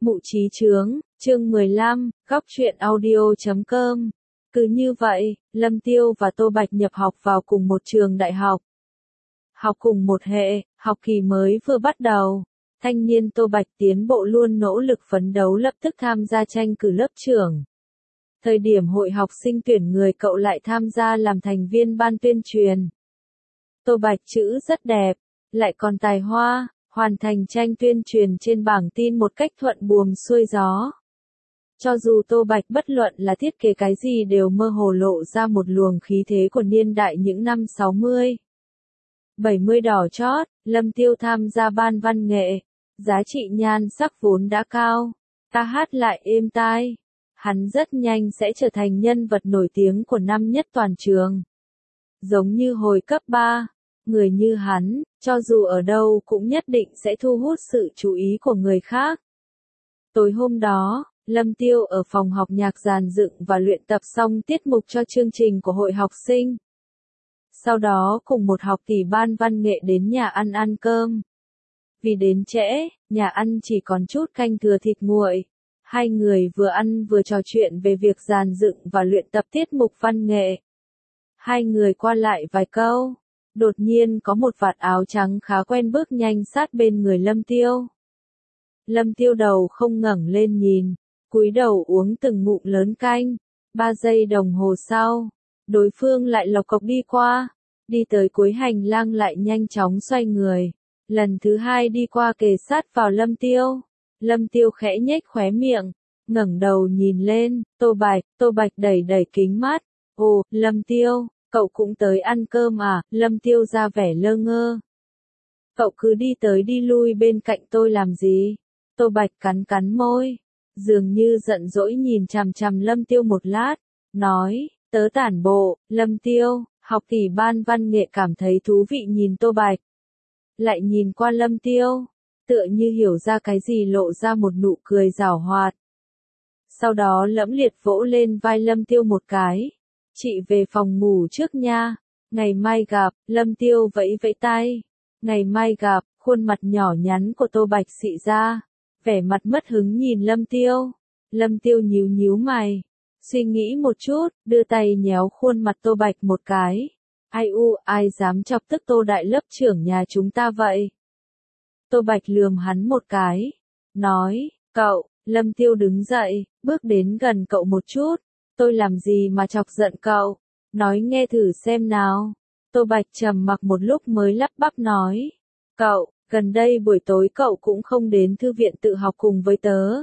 Mụ trí chướng, chương 15, góc truyện audio.com. Cứ như vậy, Lâm Tiêu và Tô Bạch nhập học vào cùng một trường đại học. Học cùng một hệ, học kỳ mới vừa bắt đầu. Thanh niên Tô Bạch tiến bộ luôn nỗ lực phấn đấu lập tức tham gia tranh cử lớp trưởng. Thời điểm hội học sinh tuyển người cậu lại tham gia làm thành viên ban tuyên truyền. Tô Bạch chữ rất đẹp, lại còn tài hoa, hoàn thành tranh tuyên truyền trên bảng tin một cách thuận buồm xuôi gió. Cho dù Tô Bạch bất luận là thiết kế cái gì đều mơ hồ lộ ra một luồng khí thế của niên đại những năm 60. 70 đỏ chót, Lâm Tiêu tham gia ban văn nghệ, giá trị nhan sắc vốn đã cao, ca hát lại êm tai. Hắn rất nhanh sẽ trở thành nhân vật nổi tiếng của năm nhất toàn trường. Giống như hồi cấp 3, người như hắn, cho dù ở đâu cũng nhất định sẽ thu hút sự chú ý của người khác. Tối hôm đó, Lâm Tiêu ở phòng học nhạc dàn dựng và luyện tập xong tiết mục cho chương trình của hội học sinh. Sau đó cùng một học tỷ ban văn nghệ đến nhà ăn cơm. Vì đến trễ, nhà ăn chỉ còn chút canh thừa thịt nguội. Hai người vừa ăn vừa trò chuyện về việc dàn dựng và luyện tập tiết mục văn nghệ. Hai người qua lại vài câu. Đột nhiên có một vạt áo trắng khá quen bước nhanh sát bên người Lâm Tiêu. Lâm Tiêu đầu không ngẩng lên nhìn, cúi đầu uống từng ngụm lớn canh. 3 giây đồng hồ sau, đối phương lại lộc cộc đi qua, đi tới cuối hành lang lại nhanh chóng xoay người. Lần thứ hai đi qua kề sát vào Lâm Tiêu. Lâm Tiêu khẽ nhếch khóe miệng, ngẩng đầu nhìn lên, Tô Bạch đẩy đẩy kính mắt. Ồ, Lâm Tiêu, cậu cũng tới ăn cơm à? Lâm Tiêu ra vẻ lơ ngơ. Cậu cứ đi tới đi lui bên cạnh tôi làm gì? Tô Bạch cắn cắn môi, dường như giận dỗi nhìn chằm chằm Lâm Tiêu một lát, nói, tớ tản bộ. Lâm Tiêu, học tỷ ban văn nghệ cảm thấy thú vị nhìn Tô Bạch. Lại nhìn qua Lâm Tiêu, tựa như hiểu ra cái gì lộ ra một nụ cười giảo hoạt. Sau đó lẫm liệt vỗ lên vai Lâm Tiêu một cái. Chị về phòng ngủ trước nha, ngày mai gặp. Lâm Tiêu vẫy vẫy tay. Ngày mai gặp, khuôn mặt nhỏ nhắn của Tô Bạch xị ra, vẻ mặt mất hứng nhìn Lâm Tiêu. Lâm Tiêu nhíu nhíu mày, suy nghĩ một chút, đưa tay nhéo khuôn mặt Tô Bạch một cái. Ai dám chọc tức Tô đại lớp trưởng nhà chúng ta vậy? Tô Bạch lườm hắn một cái, nói, cậu. Lâm Tiêu đứng dậy, bước đến gần cậu một chút. Tôi làm gì mà chọc giận cậu? Nói nghe thử xem nào. Tô Bạch trầm mặc một lúc mới lắp bắp nói, cậu, gần đây buổi tối cậu cũng không đến thư viện tự học cùng với tớ.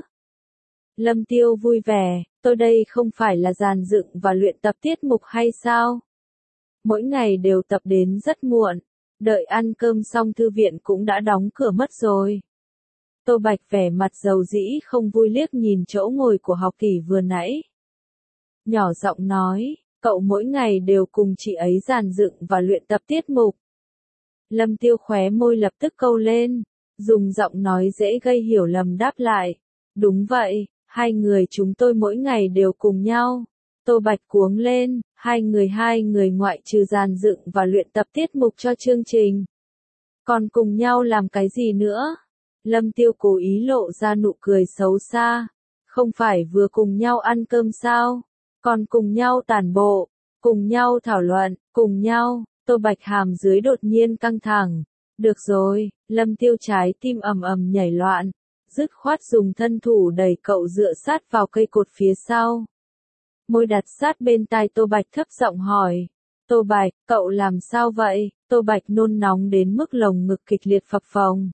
Lâm Tiêu vui vẻ, tôi đây không phải là dàn dựng và luyện tập tiết mục hay sao? Mỗi ngày đều tập đến rất muộn, đợi ăn cơm xong thư viện cũng đã đóng cửa mất rồi. Tô Bạch vẻ mặt dầu dĩ không vui liếc nhìn chỗ ngồi của học tỷ vừa nãy. Nhỏ giọng nói, cậu mỗi ngày đều cùng chị ấy dàn dựng và luyện tập tiết mục. Lâm Tiêu khóe môi lập tức câu lên, dùng giọng nói dễ gây hiểu lầm đáp lại. Đúng vậy, hai người chúng tôi mỗi ngày đều cùng nhau. Tô Bạch cuống lên, hai người ngoại trừ dàn dựng và luyện tập tiết mục cho chương trình. Còn cùng nhau làm cái gì nữa? Lâm Tiêu cố ý lộ ra nụ cười xấu xa. Không phải vừa cùng nhau ăn cơm sao? Còn cùng nhau tản bộ, cùng nhau thảo luận, cùng nhau. Tô Bạch hàm dưới đột nhiên căng thẳng. Được rồi, Lâm Tiêu trái tim ầm ầm nhảy loạn, dứt khoát dùng thân thủ đẩy cậu dựa sát vào cây cột phía sau. Môi đặt sát bên tai Tô Bạch thấp giọng hỏi. Tô Bạch, cậu làm sao vậy? Tô Bạch nôn nóng đến mức lồng ngực kịch liệt phập phồng.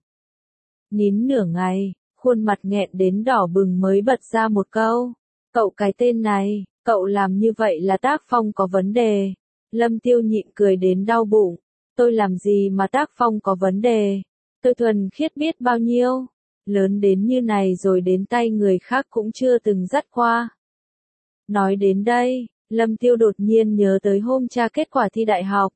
Nín nửa ngày, khuôn mặt nghẹn đến đỏ bừng mới bật ra một câu. Cậu cái tên này, cậu làm như vậy là tác phong có vấn đề. Lâm Tiêu nhịn cười đến đau bụng. Tôi làm gì mà tác phong có vấn đề? Tôi thuần khiết biết bao nhiêu. Lớn đến như này rồi đến tay người khác cũng chưa từng dắt qua. Nói đến đây, Lâm Tiêu đột nhiên nhớ tới hôm tra kết quả thi đại học.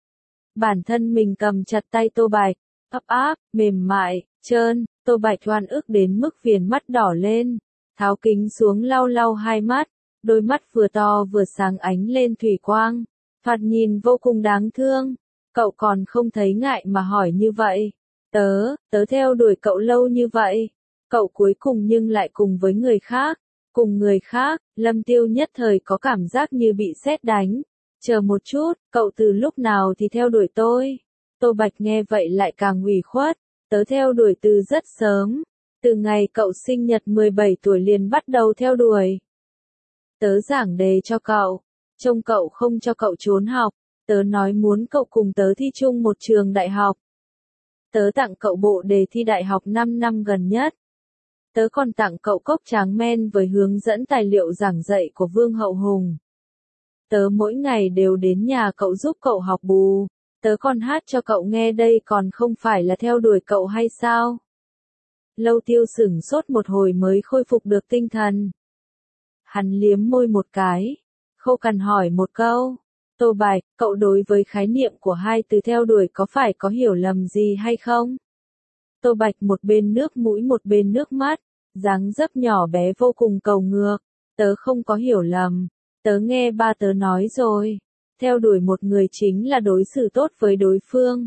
Bản thân mình cầm chặt tay Tô Bạch, ấp áp, mềm mại, trơn. Tô Bạch oan ức đến mức viền mắt đỏ lên, tháo kính xuống lau lau hai mắt, đôi mắt vừa to vừa sáng ánh lên thủy quang, thoạt nhìn vô cùng đáng thương. Cậu còn không thấy ngại mà hỏi như vậy? Tớ theo đuổi cậu lâu như vậy, Cậu cuối cùng nhưng lại cùng với người khác. Cùng người khác, Lâm Tiêu nhất thời có cảm giác như bị sét đánh. Chờ một chút, cậu từ lúc nào thì theo đuổi tôi? Tô Bạch nghe vậy lại càng ủy khuất. Tớ theo đuổi từ rất sớm. Từ ngày cậu sinh nhật 17 tuổi liền bắt đầu theo đuổi. Tớ giảng đề cho cậu. Trông cậu không cho cậu trốn học. Tớ nói muốn cậu cùng tớ thi chung một trường đại học. Tớ tặng cậu bộ đề thi đại học 5 năm gần nhất. Tớ còn tặng cậu cốc tráng men với hướng dẫn tài liệu giảng dạy của Vương Hậu Hùng. Tớ mỗi ngày đều đến nhà cậu giúp cậu học bù. Tớ còn hát cho cậu nghe đây còn không phải là theo đuổi cậu hay sao? Lâu Tiêu sửng sốt một hồi mới khôi phục được tinh thần. Hắn liếm môi một cái. Khô cằn hỏi một câu. Tô Bạch, cậu đối với khái niệm của hai từ theo đuổi có phải có hiểu lầm gì hay không? Tô Bạch một bên nước mũi một bên nước mắt, dáng dấp nhỏ bé vô cùng cầu ngược. Tớ không có hiểu lầm, tớ nghe ba tớ nói rồi. Theo đuổi một người chính là đối xử tốt với đối phương.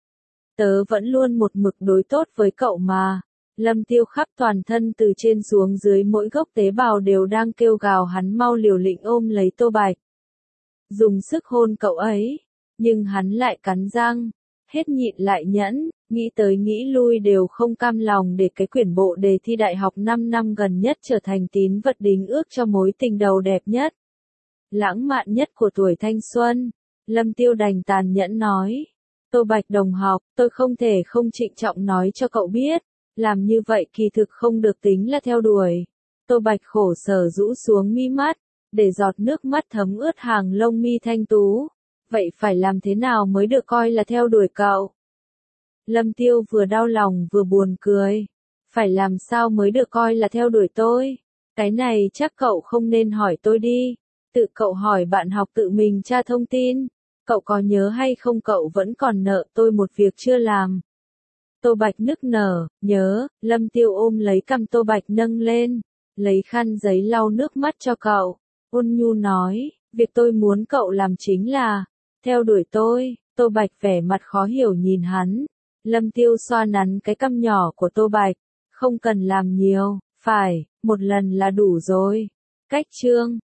Tớ vẫn luôn một mực đối tốt với cậu mà. Lâm Tiêu khắp toàn thân từ trên xuống dưới mỗi gốc tế bào đều đang kêu gào hắn mau liều lĩnh ôm lấy Tô Bạch. Dùng sức hôn cậu ấy, nhưng hắn lại cắn răng, hết nhịn lại nhẫn, nghĩ tới nghĩ lui đều không cam lòng để cái quyển bộ đề thi đại học 5 năm gần nhất trở thành tín vật đính ước cho mối tình đầu đẹp nhất. Lãng mạn nhất của tuổi thanh xuân, Lâm Tiêu đành tàn nhẫn nói. Tô Bạch đồng học, tôi không thể không trịnh trọng nói cho cậu biết, làm như vậy kỳ thực không được tính là theo đuổi. Tô Bạch khổ sở rũ xuống mi mắt, để giọt nước mắt thấm ướt hàng lông mi thanh tú. Vậy phải làm thế nào mới được coi là theo đuổi cậu? Lâm Tiêu vừa đau lòng vừa buồn cười. Phải làm sao mới được coi là theo đuổi tôi? Cái này chắc cậu không nên hỏi tôi đi. Tự cậu hỏi bạn học tự mình tra thông tin. Cậu có nhớ hay không cậu vẫn còn nợ tôi một việc chưa làm. Tô Bạch nức nở, nhớ, Lâm Tiêu ôm lấy cằm Tô Bạch nâng lên. Lấy khăn giấy lau nước mắt cho cậu. Ôn nhu nói, việc tôi muốn cậu làm chính là theo đuổi tôi. Tô Bạch vẻ mặt khó hiểu nhìn hắn. Lâm Tiêu xoa nắn cái cằm nhỏ của Tô Bạch. Không cần làm nhiều, phải, một lần là đủ rồi. Cách chương